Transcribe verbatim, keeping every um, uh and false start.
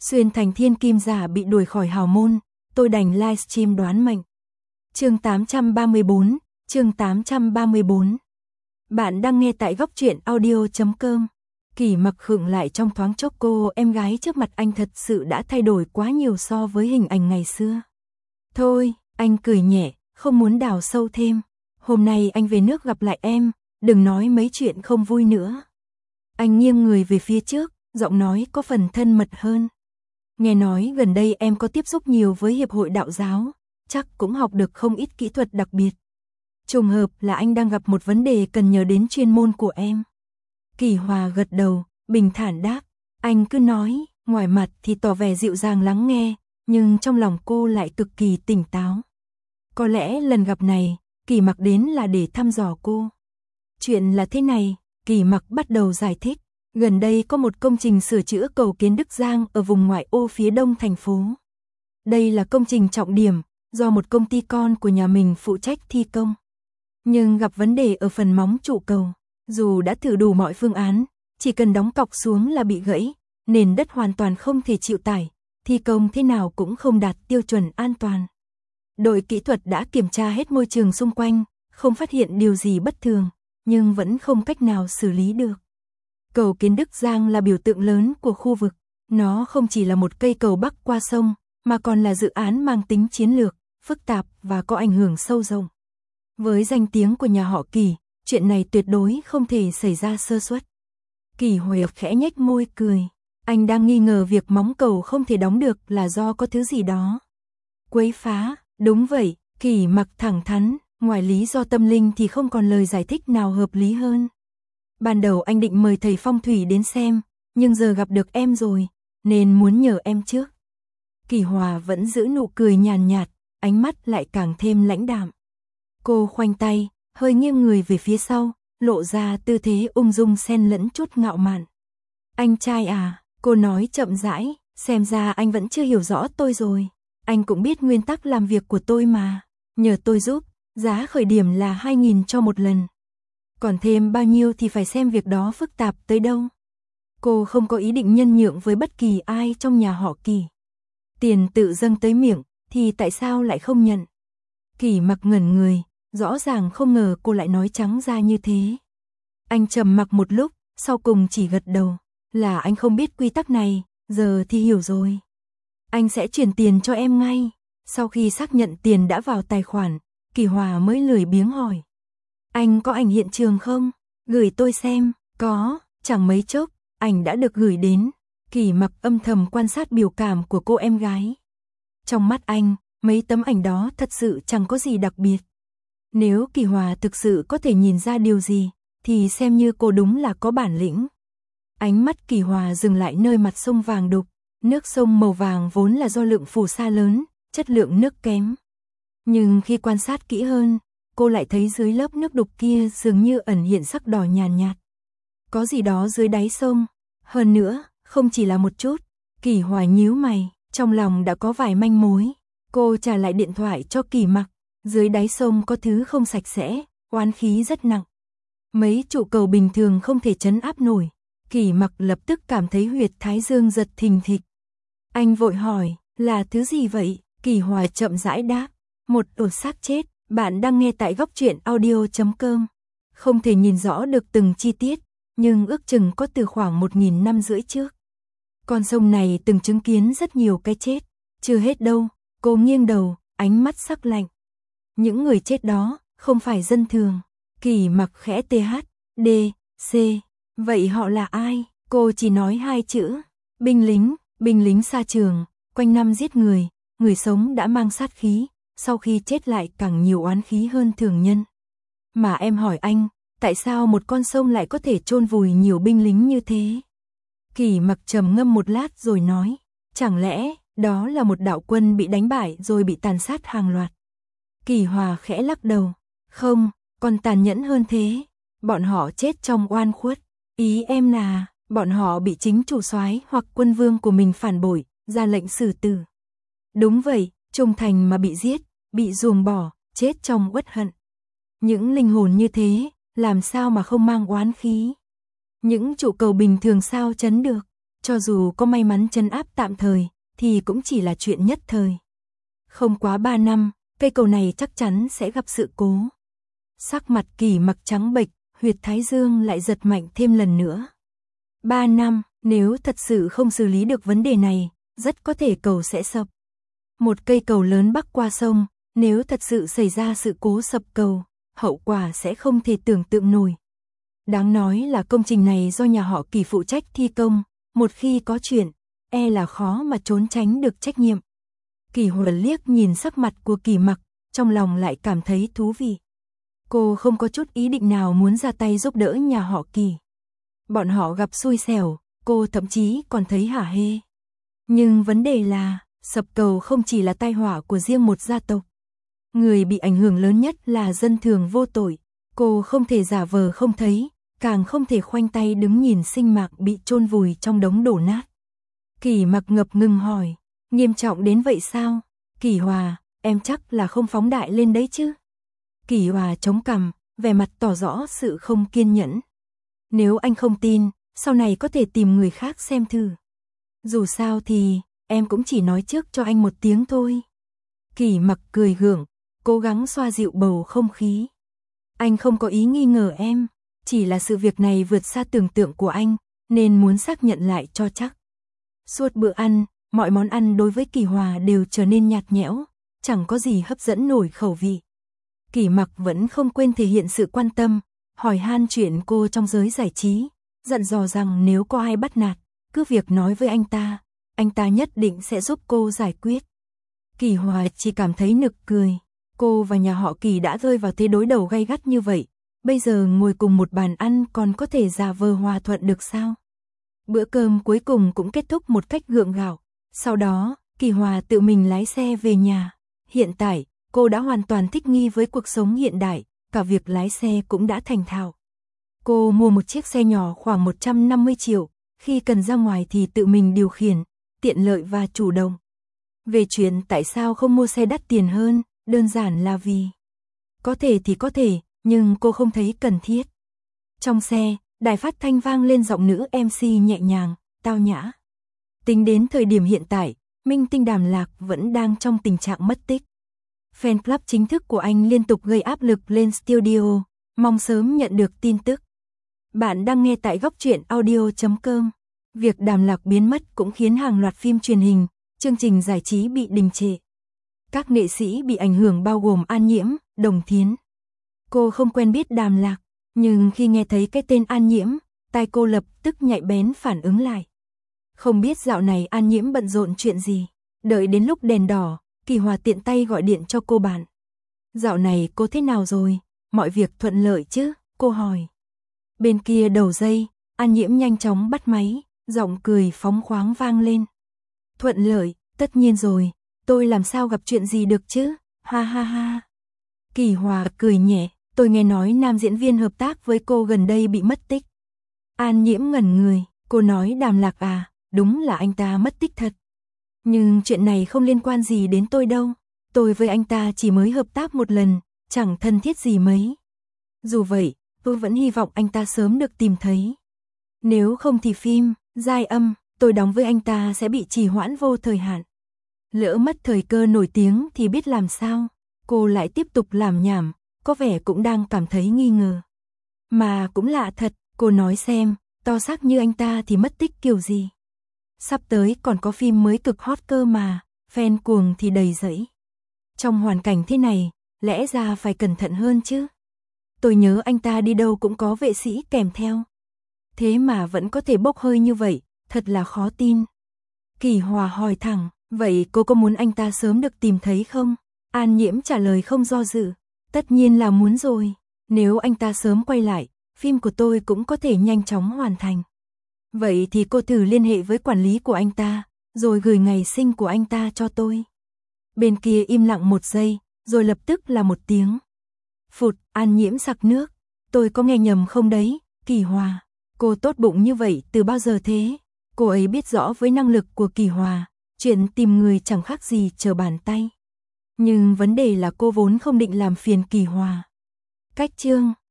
Xuyên thành thiên kim giả bị đuổi khỏi hào môn, tôi đành livestream đoán mệnh. Chương tám trăm ba mươi bốn, chương tám trăm ba mươi bốn. Bạn đang nghe tại góc truyện audio chấm com. Kỳ Mặc khựng lại trong thoáng chốc, cô em gái trước mặt anh thật sự đã thay đổi quá nhiều so với hình ảnh ngày xưa. Thôi, anh cười nhẹ, không muốn đào sâu thêm. Hôm nay anh về nước gặp lại em, đừng nói mấy chuyện không vui nữa. Anh nghiêng người về phía trước, giọng nói có phần thân mật hơn. Nghe nói gần đây em có tiếp xúc nhiều với hiệp hội đạo giáo, chắc cũng học được không ít kỹ thuật đặc biệt. Trùng hợp là anh đang gặp một vấn đề cần nhờ đến chuyên môn của em. Kỳ Hòa gật đầu, bình thản đáp. Anh cứ nói, ngoài mặt thì tỏ vẻ dịu dàng lắng nghe, nhưng trong lòng cô lại cực kỳ tỉnh táo. Có lẽ lần gặp này, Kỳ Mặc đến là để thăm dò cô. Chuyện là thế này, Kỳ Mặc bắt đầu giải thích. Gần đây có một công trình sửa chữa cầu Kiến Đức Giang ở vùng ngoại ô phía đông thành phố. Đây là công trình trọng điểm, do một công ty con của nhà mình phụ trách thi công. Nhưng gặp vấn đề ở phần móng trụ cầu. Dù đã thử đủ mọi phương án, chỉ cần đóng cọc xuống là bị gãy, nền đất hoàn toàn không thể chịu tải, thi công thế nào cũng không đạt tiêu chuẩn an toàn. Đội kỹ thuật đã kiểm tra hết môi trường xung quanh, không phát hiện điều gì bất thường, nhưng vẫn không cách nào xử lý được. Cầu Kiến Đức Giang là biểu tượng lớn của khu vực, nó không chỉ là một cây cầu bắc qua sông, mà còn là dự án mang tính chiến lược, phức tạp và có ảnh hưởng sâu rộng. Với danh tiếng của nhà họ Kỳ, chuyện này tuyệt đối không thể xảy ra sơ suất. Kỳ Huệ khẽ nhếch môi cười, anh đang nghi ngờ việc móng cầu không thể đóng được là do có thứ gì đó quấy phá. Đúng vậy, Kỳ Mặc thẳng thắn, ngoài lý do tâm linh thì không còn lời giải thích nào hợp lý hơn. Ban đầu anh định mời thầy phong thủy đến xem, nhưng giờ gặp được em rồi, nên muốn nhờ em trước. Kỳ Hòa vẫn giữ nụ cười nhàn nhạt, ánh mắt lại càng thêm lãnh đạm. Cô khoanh tay, hơi nghiêng người về phía sau, lộ ra tư thế ung dung xen lẫn chút ngạo mạn. Anh trai à, cô nói chậm rãi, xem ra anh vẫn chưa hiểu rõ tôi rồi. Anh cũng biết nguyên tắc làm việc của tôi mà, nhờ tôi giúp, giá khởi điểm là hai nghìn cho một lần. Còn thêm bao nhiêu thì phải xem việc đó phức tạp tới đâu. Cô không có ý định nhân nhượng với bất kỳ ai trong nhà họ Kỳ. Tiền tự dâng tới miệng, thì tại sao lại không nhận? Kỳ Mặc ngẩn người, rõ ràng không ngờ cô lại nói trắng ra như thế. Anh trầm mặc một lúc, sau cùng chỉ gật đầu. Là anh không biết quy tắc này, giờ thì hiểu rồi. Anh sẽ chuyển tiền cho em ngay. Sau khi xác nhận tiền đã vào tài khoản, Kỳ Hòa mới lười biếng hỏi. Anh có ảnh hiện trường không? Gửi tôi xem. Có, chẳng mấy chốc, ảnh đã được gửi đến. Kỳ Mặc âm thầm quan sát biểu cảm của cô em gái. Trong mắt anh, mấy tấm ảnh đó thật sự chẳng có gì đặc biệt. Nếu Kỳ Hòa thực sự có thể nhìn ra điều gì, thì xem như cô đúng là có bản lĩnh. Ánh mắt Kỳ Hòa dừng lại nơi mặt sông vàng đục. Nước sông màu vàng vốn là do lượng phù sa lớn, chất lượng nước kém. Nhưng khi quan sát kỹ hơn, cô lại thấy dưới lớp nước đục kia dường như ẩn hiện sắc đỏ nhàn nhạt, nhạt. Có gì đó dưới đáy sông. Hơn nữa, không chỉ là một chút. Kỳ Hòa nhíu mày, trong lòng đã có vài manh mối. Cô trả lại điện thoại cho Kỳ Mặc. Dưới đáy sông có thứ không sạch sẽ, oán khí rất nặng. Mấy trụ cầu bình thường không thể trấn áp nổi. Kỳ Mặc lập tức cảm thấy huyệt thái dương giật thình thịch. Anh vội hỏi, là thứ gì vậy? Kỳ Hòa chậm rãi đáp, một ổ xác chết. Bạn đang nghe tại góc truyện audio chấm com. Không thể nhìn rõ được từng chi tiết, nhưng ước chừng có từ khoảng một nghìn năm rưỡi trước. Con sông này từng chứng kiến rất nhiều cái chết. Chưa hết đâu, cô nghiêng đầu, ánh mắt sắc lạnh. Những người chết đó, không phải dân thường. Kỳ Mặc khẽ tê hát, đê, xê. Vậy họ là ai? Cô chỉ nói hai chữ. Binh lính, binh lính xa trường, quanh năm giết người, người sống đã mang sát khí, sau khi chết lại càng nhiều oán khí hơn thường nhân. Mà em hỏi anh, tại sao một con sông lại có thể chôn vùi nhiều binh lính như thế? Kỳ Mặc trầm ngâm một lát rồi nói, chẳng lẽ đó là một đạo quân bị đánh bại rồi bị tàn sát hàng loạt? Kỳ Hòa khẽ lắc đầu, không, còn tàn nhẫn hơn thế. Bọn họ chết trong oan khuất. Ý em là, bọn họ bị chính chủ soái hoặc quân vương của mình phản bội, ra lệnh xử tử. Đúng vậy, trung thành mà bị giết, bị ruồng bỏ, chết trong uất hận. Những linh hồn như thế, làm sao mà không mang oán khí? Những trụ cầu bình thường sao chấn được? Cho dù có may mắn trấn áp tạm thời, thì cũng chỉ là chuyện nhất thời. Không quá ba năm, cây cầu này chắc chắn sẽ gặp sự cố. Sắc mặt Kỷ Mặc trắng bệch, huyệt thái dương lại giật mạnh thêm lần nữa. Ba năm, nếu thật sự không xử lý được vấn đề này, rất có thể cầu sẽ sập. Một cây cầu lớn bắc qua sông, nếu thật sự xảy ra sự cố sập cầu, hậu quả sẽ không thể tưởng tượng nổi. Đáng nói là công trình này do nhà họ Kỷ phụ trách thi công, một khi có chuyện, e là khó mà trốn tránh được trách nhiệm. Kỷ Huẩn liếc nhìn sắc mặt của Kỷ Mặc, trong lòng lại cảm thấy thú vị. Cô không có chút ý định nào muốn ra tay giúp đỡ nhà họ Kỷ. Bọn họ gặp xui xẻo, cô thậm chí còn thấy hả hê. Nhưng vấn đề là, sập cầu không chỉ là tai họa của riêng một gia tộc. Người bị ảnh hưởng lớn nhất là dân thường vô tội. Cô không thể giả vờ không thấy, càng không thể khoanh tay đứng nhìn sinh mạng bị chôn vùi trong đống đổ nát. Kỷ Mặc ngập ngừng hỏi, nghiêm trọng đến vậy sao? Kỷ Hòa, em chắc là không phóng đại lên đấy chứ? Kỷ Hòa chống cằm, vẻ mặt tỏ rõ sự không kiên nhẫn. Nếu anh không tin, sau này có thể tìm người khác xem thử. Dù sao thì, em cũng chỉ nói trước cho anh một tiếng thôi. Kỷ Mặc cười gượng, cố gắng xoa dịu bầu không khí. Anh không có ý nghi ngờ em, chỉ là sự việc này vượt xa tưởng tượng của anh, nên muốn xác nhận lại cho chắc. Suốt bữa ăn, mọi món ăn đối với Kỷ Hòa đều trở nên nhạt nhẽo, chẳng có gì hấp dẫn nổi khẩu vị. Kỷ Mặc vẫn không quên thể hiện sự quan tâm, hỏi han chuyện cô trong giới giải trí, dặn dò rằng nếu có ai bắt nạt, cứ việc nói với anh ta, anh ta nhất định sẽ giúp cô giải quyết. Kỷ Hòa chỉ cảm thấy nực cười, cô và nhà họ Kỷ đã rơi vào thế đối đầu gay gắt như vậy, bây giờ ngồi cùng một bàn ăn còn có thể giả vờ hòa thuận được sao? Bữa cơm cuối cùng cũng kết thúc một cách gượng gạo, sau đó, Kỷ Hòa tự mình lái xe về nhà. Hiện tại, cô đã hoàn toàn thích nghi với cuộc sống hiện đại, cả việc lái xe cũng đã thành thạo. Cô mua một chiếc xe nhỏ khoảng một trăm năm mươi triệu, khi cần ra ngoài thì tự mình điều khiển, tiện lợi và chủ động. Về chuyện tại sao không mua xe đắt tiền hơn, đơn giản là vì có thể thì có thể, nhưng cô không thấy cần thiết. Trong xe, đài phát thanh vang lên giọng nữ em xê nhẹ nhàng, tao nhã. Tính đến thời điểm hiện tại, minh tinh Đàm Lạc vẫn đang trong tình trạng mất tích. Fan club chính thức của anh liên tục gây áp lực lên studio, mong sớm nhận được tin tức. Bạn đang nghe tại góc truyện audio chấm com. Việc Đàm Lạc biến mất cũng khiến hàng loạt phim truyền hình, chương trình giải trí bị đình trệ. Các nghệ sĩ bị ảnh hưởng bao gồm An Nhiễm, Đồng Thiến. Cô không quen biết Đàm Lạc, nhưng khi nghe thấy cái tên An Nhiễm, tai cô lập tức nhạy bén phản ứng lại. Không biết dạo này An Nhiễm bận rộn chuyện gì. Đợi đến lúc đèn đỏ, Kỷ Hòa tiện tay gọi điện cho cô bạn. Dạo này cô thế nào rồi? Mọi việc thuận lợi chứ? Cô hỏi. Bên kia đầu dây, An Nhiễm nhanh chóng bắt máy, giọng cười phóng khoáng vang lên. Thuận lợi, tất nhiên rồi, tôi làm sao gặp chuyện gì được chứ? Ha ha ha. Kỷ Hòa cười nhẹ, tôi nghe nói nam diễn viên hợp tác với cô gần đây bị mất tích. An Nhiễm ngẩn người, cô nói Đàm Lạc à, đúng là anh ta mất tích thật. Nhưng chuyện này không liên quan gì đến tôi đâu, tôi với anh ta chỉ mới hợp tác một lần, chẳng thân thiết gì mấy. Dù vậy, tôi vẫn hy vọng anh ta sớm được tìm thấy. Nếu không thì phim, Giai Âm, tôi đóng với anh ta sẽ bị trì hoãn vô thời hạn. Lỡ mất thời cơ nổi tiếng thì biết làm sao, cô lại tiếp tục làm nhảm, có vẻ cũng đang cảm thấy nghi ngờ. Mà cũng lạ thật, cô nói xem, to xác như anh ta thì mất tích kiểu gì. Sắp tới còn có phim mới cực hot cơ mà, fan cuồng thì đầy rẫy. Trong hoàn cảnh thế này, lẽ ra phải cẩn thận hơn chứ. Tôi nhớ anh ta đi đâu cũng có vệ sĩ kèm theo. Thế mà vẫn có thể bốc hơi như vậy, thật là khó tin. Kỷ Hòa hỏi thẳng, vậy cô có muốn anh ta sớm được tìm thấy không? An Nhiễm trả lời không do dự, tất nhiên là muốn rồi. Nếu anh ta sớm quay lại, phim của tôi cũng có thể nhanh chóng hoàn thành. Vậy thì cô thử liên hệ với quản lý của anh ta, rồi gửi ngày sinh của anh ta cho tôi. Bên kia im lặng một giây, rồi lập tức là một tiếng. Phụt, An Nhiễm sặc nước. Tôi có nghe nhầm không đấy, Kỷ Hòa. Cô tốt bụng như vậy từ bao giờ thế? Cô ấy biết rõ với năng lực của Kỷ Hòa, chuyện tìm người chẳng khác gì trở bàn tay. Nhưng vấn đề là cô vốn không định làm phiền Kỷ Hòa. Cách chương